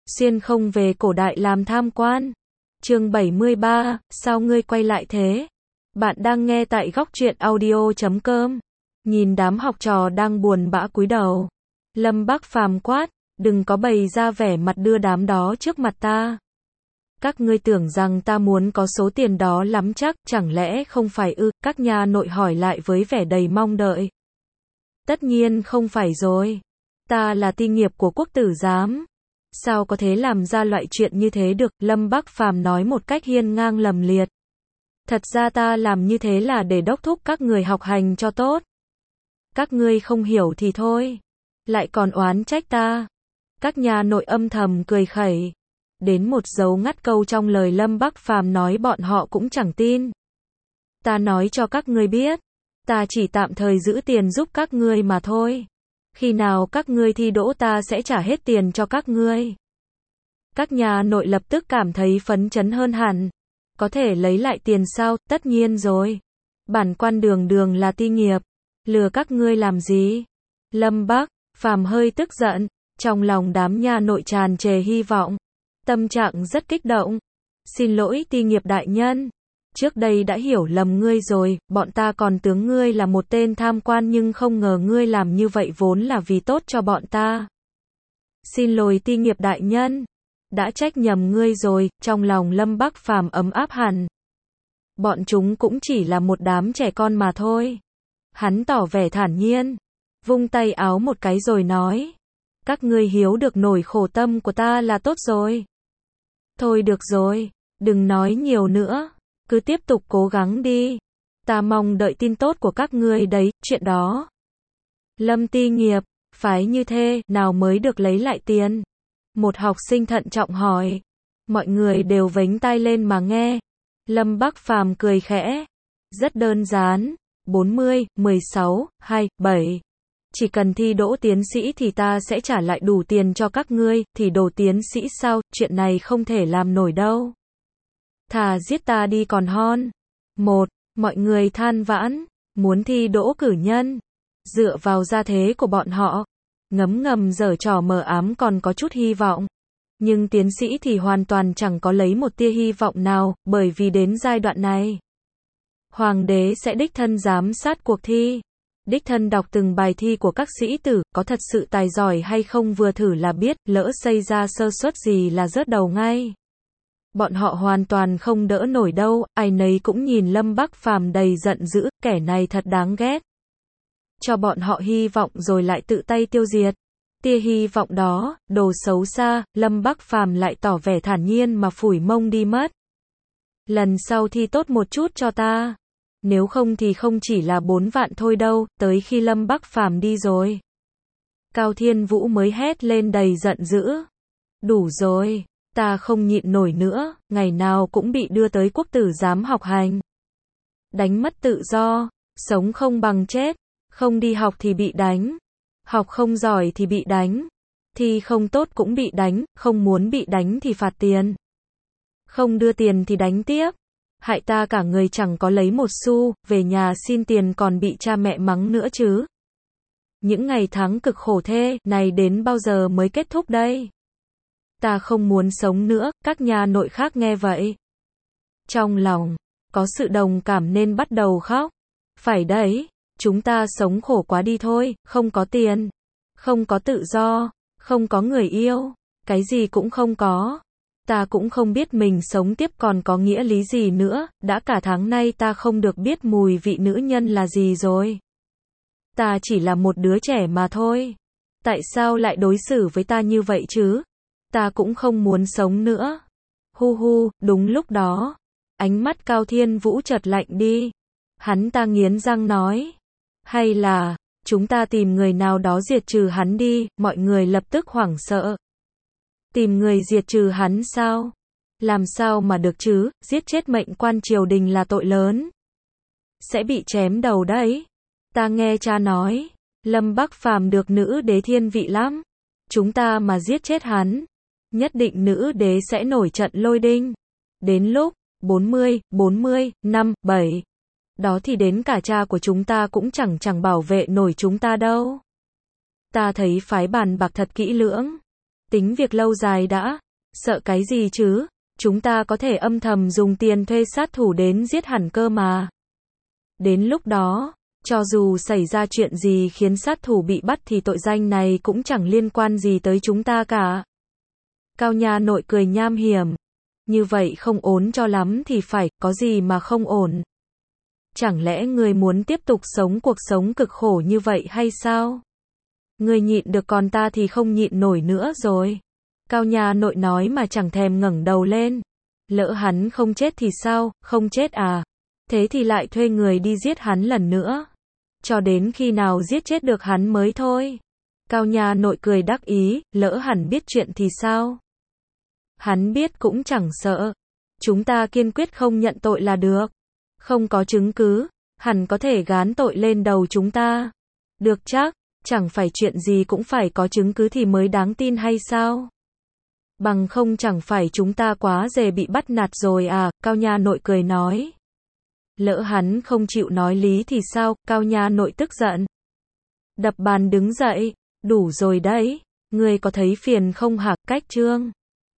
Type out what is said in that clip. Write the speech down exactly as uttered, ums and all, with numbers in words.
xuyên không về cổ đại làm tham quan. Chương bảy mươi ba, sao ngươi quay lại thế? Bạn đang nghe tại góc truyện audio chấm com. Nhìn đám học trò đang buồn bã cúi đầu, Lâm Bác Phàm quát, đừng có bày ra vẻ mặt đưa đám đó trước mặt ta. Các ngươi tưởng rằng ta muốn có số tiền đó lắm chắc, chẳng lẽ không phải ư? Các nhà nội hỏi lại với vẻ đầy mong đợi. Tất nhiên không phải rồi. Ta là ti nghiệp của quốc tử giám. Sao có thể làm ra loại chuyện như thế được? Lâm Bác Phàm nói một cách hiên ngang lầm liệt. Thật ra ta làm như thế là để đốc thúc các người học hành cho tốt. Các ngươi không hiểu thì thôi, lại còn oán trách ta. Các nhà nội âm thầm cười khẩy. Đến một dấu ngắt câu trong lời Lâm Bác Phàm nói bọn họ cũng chẳng tin. Ta nói cho các ngươi biết, ta chỉ tạm thời giữ tiền giúp các ngươi mà thôi. Khi nào các ngươi thi đỗ ta sẽ trả hết tiền cho các ngươi. Các nhà nội lập tức cảm thấy phấn chấn hơn hẳn. Có thể lấy lại tiền sao? Tất nhiên rồi. Bản quan Đường Đường là ti nghiệp, lừa các ngươi làm gì? Lâm Bác Phàm hơi tức giận, trong lòng đám nhà nội tràn trề hy vọng, tâm trạng rất kích động. Xin lỗi ti nghiệp đại nhân, trước đây đã hiểu lầm ngươi rồi, bọn ta còn tưởng ngươi là một tên tham quan nhưng không ngờ ngươi làm như vậy vốn là vì tốt cho bọn ta. Xin lỗi ti nghiệp đại nhân, đã trách nhầm ngươi rồi. Trong lòng Lâm Bác Phàm ấm áp hẳn. Bọn chúng cũng chỉ là một đám trẻ con mà thôi. Hắn tỏ vẻ thản nhiên, vung tay áo một cái rồi nói, các ngươi hiểu được nỗi khổ tâm của ta là tốt rồi. Thôi được rồi, đừng nói nhiều nữa, cứ tiếp tục cố gắng đi. Ta mong đợi tin tốt của các ngươi đấy, chuyện đó. Lâm ti nghiệp, phái như thế, nào mới được lấy lại tiền? Một học sinh thận trọng hỏi. Mọi người đều vểnh tai lên mà nghe. Lâm Bác Phàm cười khẽ. Rất đơn giản, bốn mươi, mười sáu, hai, bảy. Chỉ cần thi đỗ tiến sĩ thì ta sẽ trả lại đủ tiền cho các ngươi. Thì đỗ tiến sĩ sao? Chuyện này không thể làm nổi đâu. Thà giết ta đi còn hơn. Một, mọi người than vãn, muốn thi đỗ cử nhân. Dựa vào gia thế của bọn họ, ngấm ngầm giở trò mờ ám còn có chút hy vọng. Nhưng tiến sĩ thì hoàn toàn chẳng có lấy một tia hy vọng nào, bởi vì đến giai đoạn này, Hoàng đế sẽ đích thân giám sát cuộc thi. Đích thân đọc từng bài thi của các sĩ tử, có thật sự tài giỏi hay không vừa thử là biết, lỡ xảy ra sơ suất gì là rớt đầu ngay. Bọn họ hoàn toàn không đỡ nổi đâu, ai nấy cũng nhìn Lâm Bác Phàm đầy giận dữ, kẻ này thật đáng ghét. Cho bọn họ hy vọng rồi lại tự tay tiêu diệt. Tia hy vọng đó, đồ xấu xa, Lâm Bác Phàm lại tỏ vẻ thản nhiên mà phủi mông đi mất. Lần sau thi tốt một chút cho ta. Nếu không thì không chỉ là bốn vạn thôi đâu. Tới khi Lâm Bác Phàm đi rồi, Cao Thiên Vũ mới hét lên đầy giận dữ. Đủ rồi, ta không nhịn nổi nữa, ngày nào cũng bị đưa tới quốc tử giám học hành. Đánh mất tự do, sống không bằng chết, không đi học thì bị đánh, học không giỏi thì bị đánh, thi không tốt cũng bị đánh, không muốn bị đánh thì phạt tiền, không đưa tiền thì đánh tiếp. Hại ta cả người chẳng có lấy một xu, về nhà xin tiền còn bị cha mẹ mắng nữa chứ. Những ngày tháng cực khổ thế này đến bao giờ mới kết thúc đây? Ta không muốn sống nữa. Các nhà nội khác nghe vậy, trong lòng có sự đồng cảm nên bắt đầu khóc. Phải đấy, chúng ta sống khổ quá đi thôi, không có tiền, không có tự do, không có người yêu, cái gì cũng không có. Ta cũng không biết mình sống tiếp còn có nghĩa lý gì nữa, đã cả tháng nay ta không được biết mùi vị nữ nhân là gì rồi. Ta chỉ là một đứa trẻ mà thôi. Tại sao lại đối xử với ta như vậy chứ? Ta cũng không muốn sống nữa. Hu hu, đúng lúc đó, ánh mắt Cao Thiên Vũ chợt lạnh đi. Hắn ta nghiến răng nói, hay là chúng ta tìm người nào đó diệt trừ hắn đi. Mọi người lập tức hoảng sợ. Tìm người diệt trừ hắn sao? Làm sao mà được chứ? Giết chết mệnh quan triều đình là tội lớn, sẽ bị chém đầu đấy. Ta nghe cha nói, Lâm Bác Phàm được nữ đế thiên vị lắm. Chúng ta mà giết chết hắn, nhất định nữ đế sẽ nổi trận lôi đinh. Đến lúc bốn mươi, bốn mươi, năm, bảy, đó thì đến cả cha của chúng ta cũng chẳng chẳng bảo vệ nổi chúng ta đâu. Ta thấy phái bàn bạc thật kỹ lưỡng. Tính việc lâu dài đã. Sợ cái gì chứ? Chúng ta có thể âm thầm dùng tiền thuê sát thủ đến giết hẳn cơ mà. Đến lúc đó, cho dù xảy ra chuyện gì khiến sát thủ bị bắt thì tội danh này cũng chẳng liên quan gì tới chúng ta cả. Cao nhà nội cười nham hiểm. Như vậy không ổn cho lắm thì phải, có gì mà không ổn. Chẳng lẽ người muốn tiếp tục sống cuộc sống cực khổ như vậy hay sao? Người nhịn được còn ta thì không nhịn nổi nữa rồi. Cao nhà nội nói mà chẳng thèm ngẩng đầu lên. Lỡ hắn không chết thì sao, không chết à? Thế thì lại thuê người đi giết hắn lần nữa. Cho đến khi nào giết chết được hắn mới thôi. Cao nhà nội cười đắc ý, lỡ hẳn biết chuyện thì sao? Hắn biết cũng chẳng sợ. Chúng ta kiên quyết không nhận tội là được. Không có chứng cứ, hẳn có thể gán tội lên đầu chúng ta. Được chắc, chẳng phải chuyện gì cũng phải có chứng cứ thì mới đáng tin hay sao? Bằng không chẳng phải chúng ta quá dề bị bắt nạt rồi à, Cao nhà nội cười nói. Lỡ hắn không chịu nói lý thì sao, Cao nhà nội tức giận. Đập bàn đứng dậy, đủ rồi đấy, ngươi có thấy phiền không hả, Cách Trương?